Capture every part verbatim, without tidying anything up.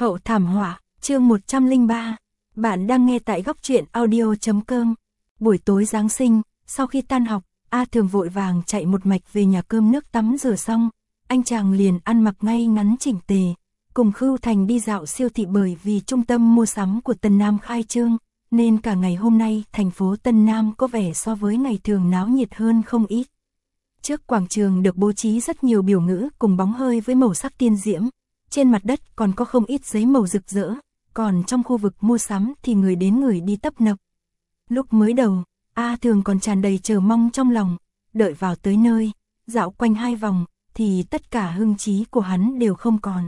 Hậu thảm họa, chương một trăm lẻ ba. Bạn đang nghe tại góc truyện audio chấm com. Buổi tối Giáng sinh, sau khi tan học, A Thường vội vàng chạy một mạch về nhà cơm nước tắm rửa xong, anh chàng liền ăn mặc ngay ngắn chỉnh tề, cùng Khưu Thành đi dạo siêu thị bởi vì trung tâm mua sắm của Tân Nam khai trương, nên cả ngày hôm nay thành phố Tân Nam có vẻ so với ngày thường náo nhiệt hơn không ít. Trước quảng trường được bố trí rất nhiều biểu ngữ cùng bóng hơi với màu sắc tiên diễm, trên mặt đất còn có không ít giấy màu rực rỡ, còn trong khu vực mua sắm thì người đến người đi tấp nập. Lúc mới đầu, A Thường còn tràn đầy chờ mong trong lòng, đợi vào tới nơi, dạo quanh hai vòng, thì tất cả hưng trí của hắn đều không còn.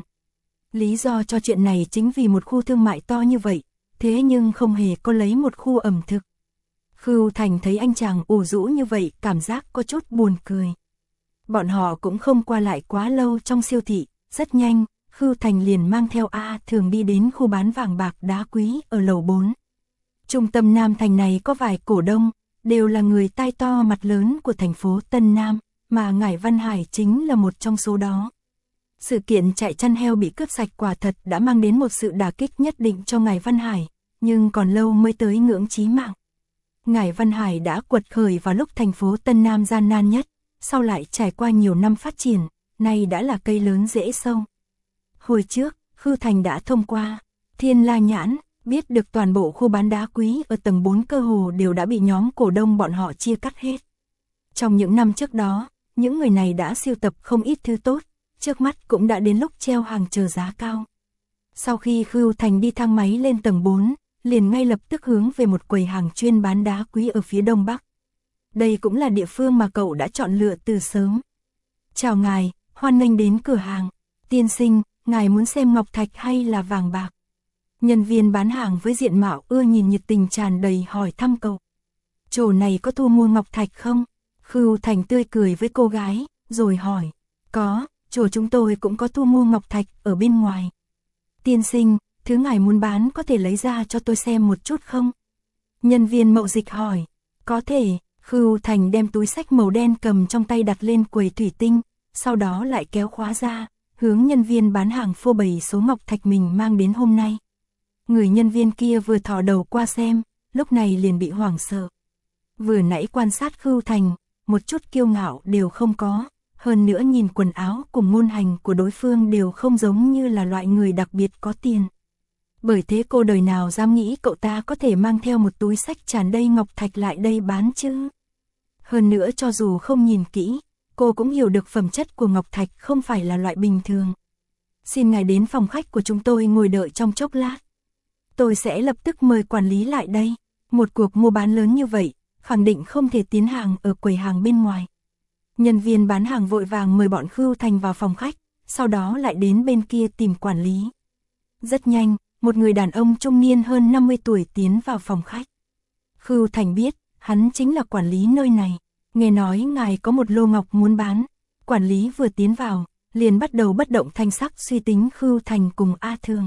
Lý do cho chuyện này chính vì một khu thương mại to như vậy, thế nhưng không hề có lấy một khu ẩm thực. Khưu Thành thấy anh chàng ủ rũ như vậy cảm giác có chút buồn cười. Bọn họ cũng không qua lại quá lâu trong siêu thị, rất nhanh, Khưu Thành liền mang theo A Thường đi đến khu bán vàng bạc đá quý ở lầu bốn. Trung tâm Nam Thành này có vài cổ đông, đều là người tai to mặt lớn của thành phố Tân Nam, mà Ngải Văn Hải chính là một trong số đó. Sự kiện chạy chăn heo bị cướp sạch quả thật đã mang đến một sự đả kích nhất định cho Ngải Văn Hải, nhưng còn lâu mới tới ngưỡng chí mạng. Ngải Văn Hải đã quật khởi vào lúc thành phố Tân Nam gian nan nhất, sau lại trải qua nhiều năm phát triển, nay đã là cây lớn rễ sâu. Hồi trước, Khưu Thành đã thông qua Thiên La Nhãn, biết được toàn bộ khu bán đá quý ở tầng bốn cơ hồ đều đã bị nhóm cổ đông bọn họ chia cắt hết. Trong những năm trước đó, những người này đã sưu tập không ít thứ tốt, trước mắt cũng đã đến lúc treo hàng chờ giá cao. Sau khi Khưu Thành đi thang máy lên tầng bốn, liền ngay lập tức hướng về một quầy hàng chuyên bán đá quý ở phía đông bắc. Đây cũng là địa phương mà cậu đã chọn lựa từ sớm. Chào ngài, hoan nghênh đến cửa hàng. Tiên sinh, ngài muốn xem ngọc thạch hay là vàng bạc? Nhân viên bán hàng với diện mạo ưa nhìn nhiệt tình tràn đầy hỏi thăm cậu. Chỗ này có thu mua ngọc thạch không? Khưu Thành tươi cười với cô gái, rồi hỏi. Có, chỗ chúng tôi cũng có thu mua ngọc thạch ở bên ngoài. Tiên sinh, thứ ngài muốn bán có thể lấy ra cho tôi xem một chút không? Nhân viên mậu dịch hỏi. Có thể. Khưu Thành đem túi xách màu đen cầm trong tay đặt lên quầy thủy tinh, sau đó lại kéo khóa ra, hướng nhân viên bán hàng phô bày số ngọc thạch mình mang đến hôm nay. Người nhân viên kia vừa thò đầu qua xem, lúc này liền bị hoảng sợ. Vừa nãy quan sát Khưu Thành, một chút kiêu ngạo đều không có, hơn nữa nhìn quần áo cùng ngôn hành của đối phương đều không giống như là loại người đặc biệt có tiền. Bởi thế cô đời nào dám nghĩ cậu ta có thể mang theo một túi xách tràn đầy ngọc thạch lại đây bán chứ? Hơn nữa cho dù không nhìn kỹ, cô cũng hiểu được phẩm chất của ngọc thạch không phải là loại bình thường. Xin ngài đến phòng khách của chúng tôi ngồi đợi trong chốc lát. Tôi sẽ lập tức mời quản lý lại đây. Một cuộc mua bán lớn như vậy, khẳng định không thể tiến hàng ở quầy hàng bên ngoài. Nhân viên bán hàng vội vàng mời bọn Khưu Thành vào phòng khách, sau đó lại đến bên kia tìm quản lý. Rất nhanh, một người đàn ông trung niên hơn năm mươi tuổi tiến vào phòng khách. Khưu Thành biết, hắn chính là quản lý nơi này. Nghe nói ngài có một lô ngọc muốn bán. Quản lý vừa tiến vào, liền bắt đầu bất động thanh sắc suy tính Khưu Thành cùng A Thường.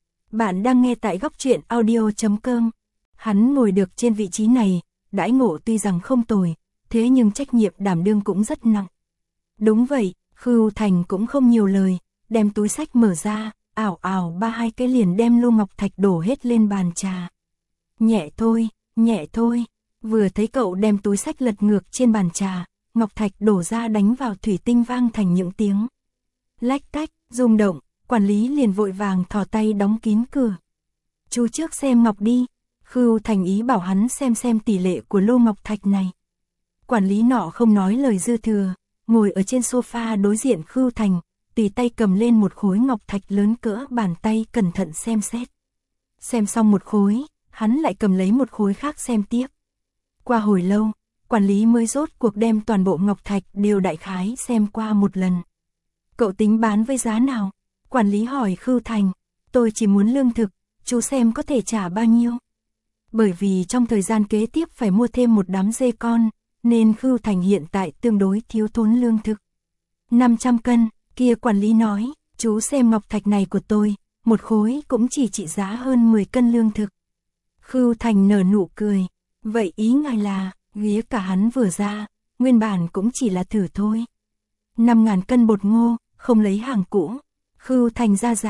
Bạn đang nghe tại góc truyện audio chấm com. Hắn ngồi được trên vị trí này, đãi ngộ tuy rằng không tồi, thế nhưng trách nhiệm đảm đương cũng rất nặng. Đúng vậy, Khưu Thành cũng không nhiều lời, đem túi xách mở ra, ảo ảo ba hai cái liền đem lô ngọc thạch đổ hết lên bàn trà. Nhẹ thôi, nhẹ thôi. Vừa thấy cậu đem túi xách lật ngược trên bàn trà, ngọc thạch đổ ra đánh vào thủy tinh vang thành những tiếng lách tách, rung động, quản lý liền vội vàng thò tay đóng kín cửa. Chú trước xem ngọc đi. Khưu Thành ý bảo hắn xem xem tỷ lệ của lô ngọc thạch này. Quản lý nọ không nói lời dư thừa, ngồi ở trên sofa đối diện Khưu Thành, tùy tay cầm lên một khối ngọc thạch lớn cỡ bàn tay cẩn thận xem xét. Xem xong một khối, hắn lại cầm lấy một khối khác xem tiếp. Qua hồi lâu, quản lý mới rốt cuộc đem toàn bộ ngọc thạch đều đại khái xem qua một lần. Cậu tính bán với giá nào? Quản lý hỏi Khưu Thành. Tôi chỉ muốn lương thực, chú xem có thể trả bao nhiêu. Bởi vì trong thời gian kế tiếp phải mua thêm một đám dê con, nên Khưu Thành hiện tại tương đối thiếu thốn lương thực. năm trăm cân, kia quản lý nói, chú xem ngọc thạch này của tôi, một khối cũng chỉ trị giá hơn mười cân lương thực. Khưu Thành nở nụ cười. Vậy ý ngài là, vía cả hắn vừa ra, nguyên bản cũng chỉ là thử thôi. năm ngàn cân bột ngô, không lấy hàng cũ. Khưu Thành ra giá,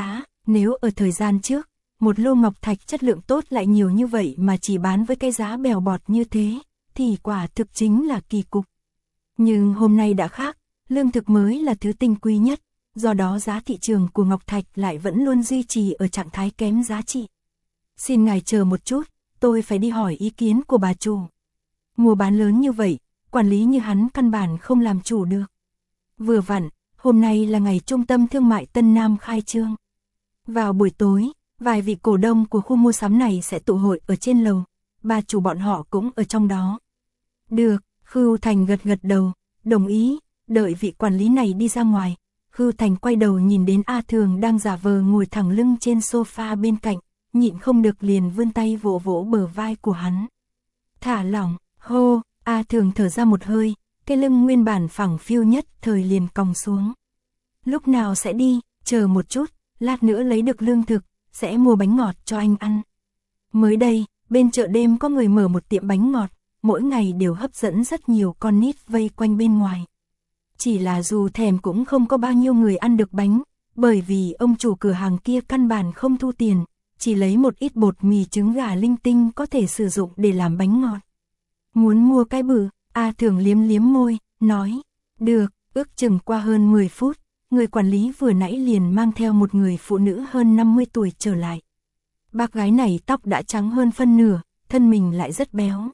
Nếu ở thời gian trước, một lô ngọc thạch chất lượng tốt lại nhiều như vậy mà chỉ bán với cái giá bèo bọt như thế, thì quả thực chính là kỳ cục. Nhưng hôm nay đã khác, lương thực mới là thứ tinh quý nhất, do đó giá thị trường của ngọc thạch lại vẫn luôn duy trì ở trạng thái kém giá trị. Xin ngài chờ một chút, tôi phải đi hỏi ý kiến của bà chủ. Mua bán lớn như vậy, quản lý như hắn căn bản không làm chủ được. Vừa vặn, hôm nay là ngày trung tâm thương mại Tân Nam khai trương. Vào buổi tối, vài vị cổ đông của khu mua sắm này sẽ tụ hội ở trên lầu, bà chủ bọn họ cũng ở trong đó. Được, Khưu Thành gật gật đầu, đồng ý, đợi vị quản lý này đi ra ngoài. Khưu Thành quay đầu nhìn đến A Thường đang giả vờ ngồi thẳng lưng trên sofa bên cạnh, nhịn không được liền vươn tay vỗ vỗ bờ vai của hắn. Thả lỏng, hô, A Thường thở ra một hơi, cái lưng nguyên bản phẳng phiu nhất thời liền còng xuống. Lúc nào sẽ đi, chờ một chút, lát nữa lấy được lương thực, sẽ mua bánh ngọt cho anh ăn. Mới đây, bên chợ đêm có người mở một tiệm bánh ngọt, mỗi ngày đều hấp dẫn rất nhiều con nít vây quanh bên ngoài. Chỉ là dù thèm cũng không có bao nhiêu người ăn được bánh, bởi vì ông chủ cửa hàng kia căn bản không thu tiền, chỉ lấy một ít bột mì trứng gà linh tinh có thể sử dụng để làm bánh ngọt. Muốn mua cái bự, A Thường liếm liếm môi, nói, được, ước chừng qua hơn mười phút, người quản lý vừa nãy liền mang theo một người phụ nữ hơn năm mươi tuổi trở lại. Bác gái này tóc đã trắng hơn phân nửa, thân mình lại rất béo.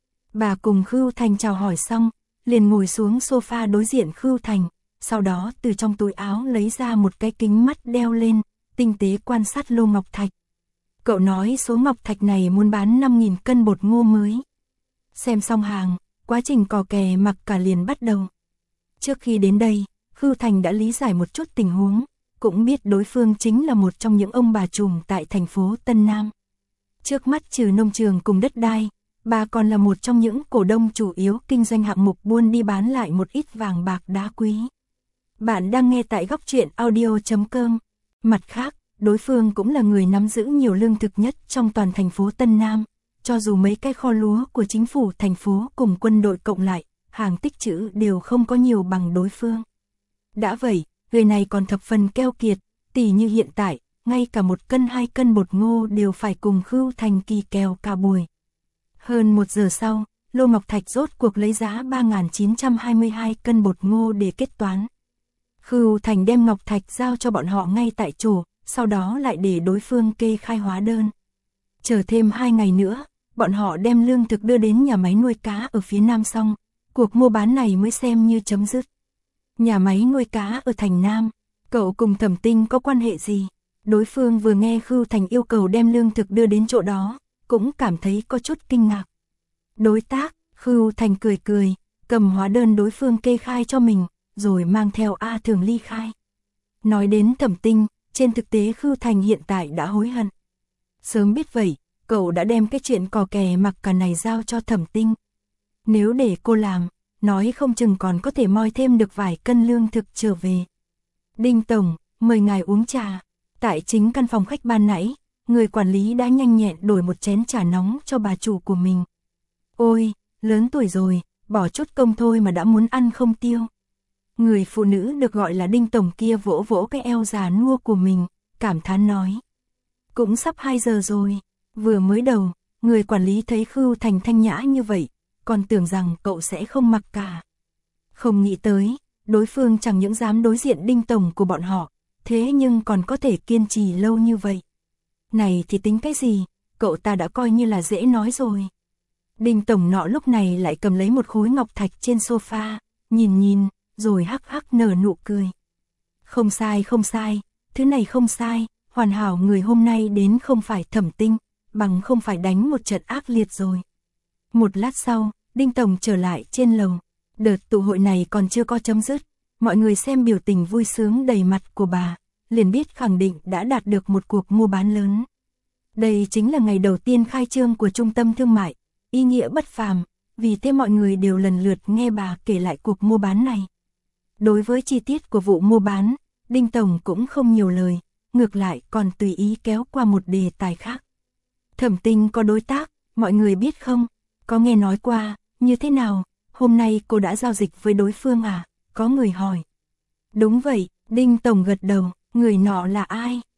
Bà cùng Khưu Thành chào hỏi xong, liền ngồi xuống sofa đối diện Khưu Thành, sau đó từ trong túi áo lấy ra một cái kính mắt đeo lên, tinh tế quan sát lô ngọc thạch. Cậu nói số ngọc thạch này muốn bán năm nghìn cân bột ngô mới. Xem xong hàng, quá trình cò kè mặc cả liền bắt đầu. Trước khi đến đây, Khưu Thành đã lý giải một chút tình huống, cũng biết đối phương chính là một trong những ông bà trùm tại thành phố Tân Nam. Trước mắt trừ nông trường cùng đất đai, bà còn là một trong những cổ đông chủ yếu kinh doanh hạng mục buôn đi bán lại một ít vàng bạc đá quý. Bạn đang nghe tại góc truyện audio chấm com. Mặt khác, đối phương cũng là người nắm giữ nhiều lương thực nhất trong toàn thành phố Tân Nam, cho dù mấy cái kho lúa của chính phủ thành phố cùng quân đội cộng lại, hàng tích trữ đều không có nhiều bằng đối phương. Đã vậy, người này còn thập phần keo kiệt, tỉ như hiện tại, ngay cả một cân hai cân bột ngô đều phải cùng Khưu Thành kỳ kèo cả buổi. Hơn một giờ sau, lô ngọc thạch rốt cuộc lấy giá ba nghìn chín trăm hai mươi hai cân bột ngô để kết toán. Khưu Thành đem ngọc thạch giao cho bọn họ ngay tại chỗ, sau đó lại để đối phương kê khai hóa đơn. Chờ thêm hai ngày nữa, bọn họ đem lương thực đưa đến nhà máy nuôi cá ở phía Nam xong, cuộc mua bán này mới xem như chấm dứt. Nhà máy nuôi cá ở thành Nam, cậu cùng Thẩm Tinh có quan hệ gì? Đối phương vừa nghe Khưu Thành yêu cầu đem lương thực đưa đến chỗ đó, cũng cảm thấy có chút kinh ngạc. Đối tác, Khưu Thành cười cười, cầm hóa đơn đối phương kê khai cho mình, rồi mang theo A Thường ly khai. Nói đến Thẩm Tinh, trên thực tế Khưu Thành hiện tại đã hối hận. Sớm biết vậy, cậu đã đem cái chuyện cò kè mặc cả này giao cho Thẩm Tinh. Nếu để cô làm, nói không chừng còn có thể moi thêm được vài cân lương thực trở về. Đinh Tổng, mời ngài uống trà. Tại chính căn phòng khách ban nãy, người quản lý đã nhanh nhẹn đổi một chén trà nóng cho bà chủ của mình. Ôi, lớn tuổi rồi, bỏ chút công thôi mà đã muốn ăn không tiêu. Người phụ nữ được gọi là Đinh Tổng kia vỗ vỗ cái eo già nua của mình, cảm thán nói. Cũng sắp hai giờ rồi, vừa mới đầu, người quản lý thấy Khưu Thành thanh nhã như vậy, còn tưởng rằng cậu sẽ không mặc cả. Không nghĩ tới, đối phương chẳng những dám đối diện Đinh Tổng của bọn họ, thế nhưng còn có thể kiên trì lâu như vậy. Này thì tính cái gì, cậu ta đã coi như là dễ nói rồi. Đinh Tổng nọ lúc này lại cầm lấy một khối ngọc thạch trên sofa, nhìn nhìn, rồi hắc hắc nở nụ cười. Không sai không sai, thứ này không sai, hoàn hảo người hôm nay đến không phải Thẩm Tinh, bằng không phải đánh một trận ác liệt rồi. Một lát sau, Đinh Tổng trở lại trên lầu, đợt tụ hội này còn chưa có chấm dứt, mọi người xem biểu tình vui sướng đầy mặt của bà, liền biết khẳng định đã đạt được một cuộc mua bán lớn. Đây chính là ngày đầu tiên khai trương của trung tâm thương mại, ý nghĩa bất phàm, vì thế mọi người đều lần lượt nghe bà kể lại cuộc mua bán này. Đối với chi tiết của vụ mua bán, Đinh Tổng cũng không nhiều lời, ngược lại còn tùy ý kéo qua một đề tài khác. Thẩm Tinh có đối tác, mọi người biết không? Có nghe nói qua, như thế nào? Hôm nay cô đã giao dịch với đối phương à? Có người hỏi. Đúng vậy, Đinh Tổng gật đầu, người nọ là ai?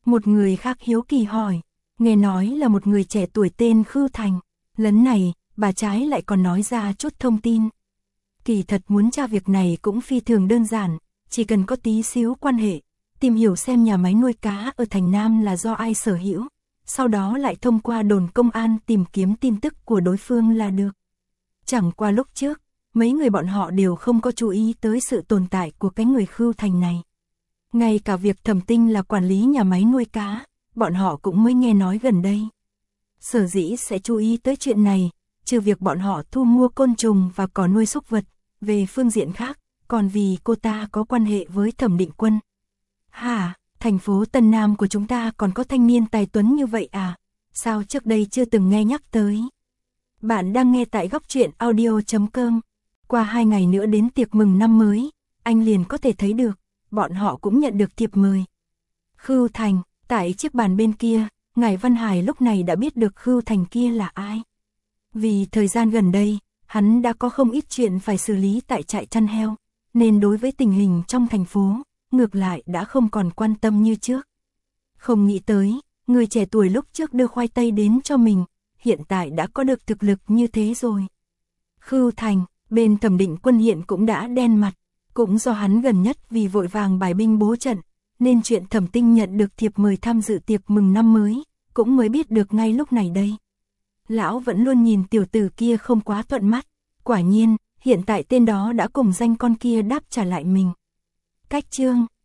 Một người khác hiếu kỳ hỏi, nghe nói là một người trẻ tuổi tên Khưu Thành, lần này, bà trái lại còn nói ra chút thông tin. Kỳ thật muốn tra việc này cũng phi thường đơn giản, chỉ cần có tí xíu quan hệ, tìm hiểu xem nhà máy nuôi cá ở Thành Nam là do ai sở hữu, sau đó lại thông qua đồn công an tìm kiếm tin tức của đối phương là được. Chẳng qua lúc trước, mấy người bọn họ đều không có chú ý tới sự tồn tại của cái người Khưu Thành này. Ngay cả việc Thẩm Tinh là quản lý nhà máy nuôi cá, bọn họ cũng mới nghe nói gần đây. Sở dĩ sẽ chú ý tới chuyện này, trừ việc bọn họ thu mua côn trùng và cỏ nuôi súc vật, về phương diện khác, còn vì cô ta có quan hệ với Thẩm Định Quân. Hả, thành phố Tân Nam của chúng ta còn có thanh niên tài tuấn như vậy à? Sao trước đây chưa từng nghe nhắc tới? Bạn đang nghe tại góc truyện audio chấm com. Qua hai ngày nữa đến tiệc mừng năm mới, anh liền có thể thấy được, bọn họ cũng nhận được thiệp mời. Khưu Thành, tại chiếc bàn bên kia, Ngải Văn Hải lúc này đã biết được Khưu Thành kia là ai. Vì thời gian gần đây, hắn đã có không ít chuyện phải xử lý tại trại chăn heo, nên đối với tình hình trong thành phố, ngược lại đã không còn quan tâm như trước. Không nghĩ tới, người trẻ tuổi lúc trước đưa khoai tây đến cho mình, hiện tại đã có được thực lực như thế rồi. Khưu Thành, bên Thẩm Định Quân hiện cũng đã đen mặt, cũng do hắn gần nhất vì vội vàng bài binh bố trận, nên chuyện Thẩm Tinh nhận được thiệp mời tham dự tiệc mừng năm mới, cũng mới biết được ngay lúc này đây. Lão vẫn luôn nhìn tiểu tử kia không quá thuận mắt, quả nhiên, hiện tại tên đó đã cùng danh con kia đáp trả lại mình. Cách chương,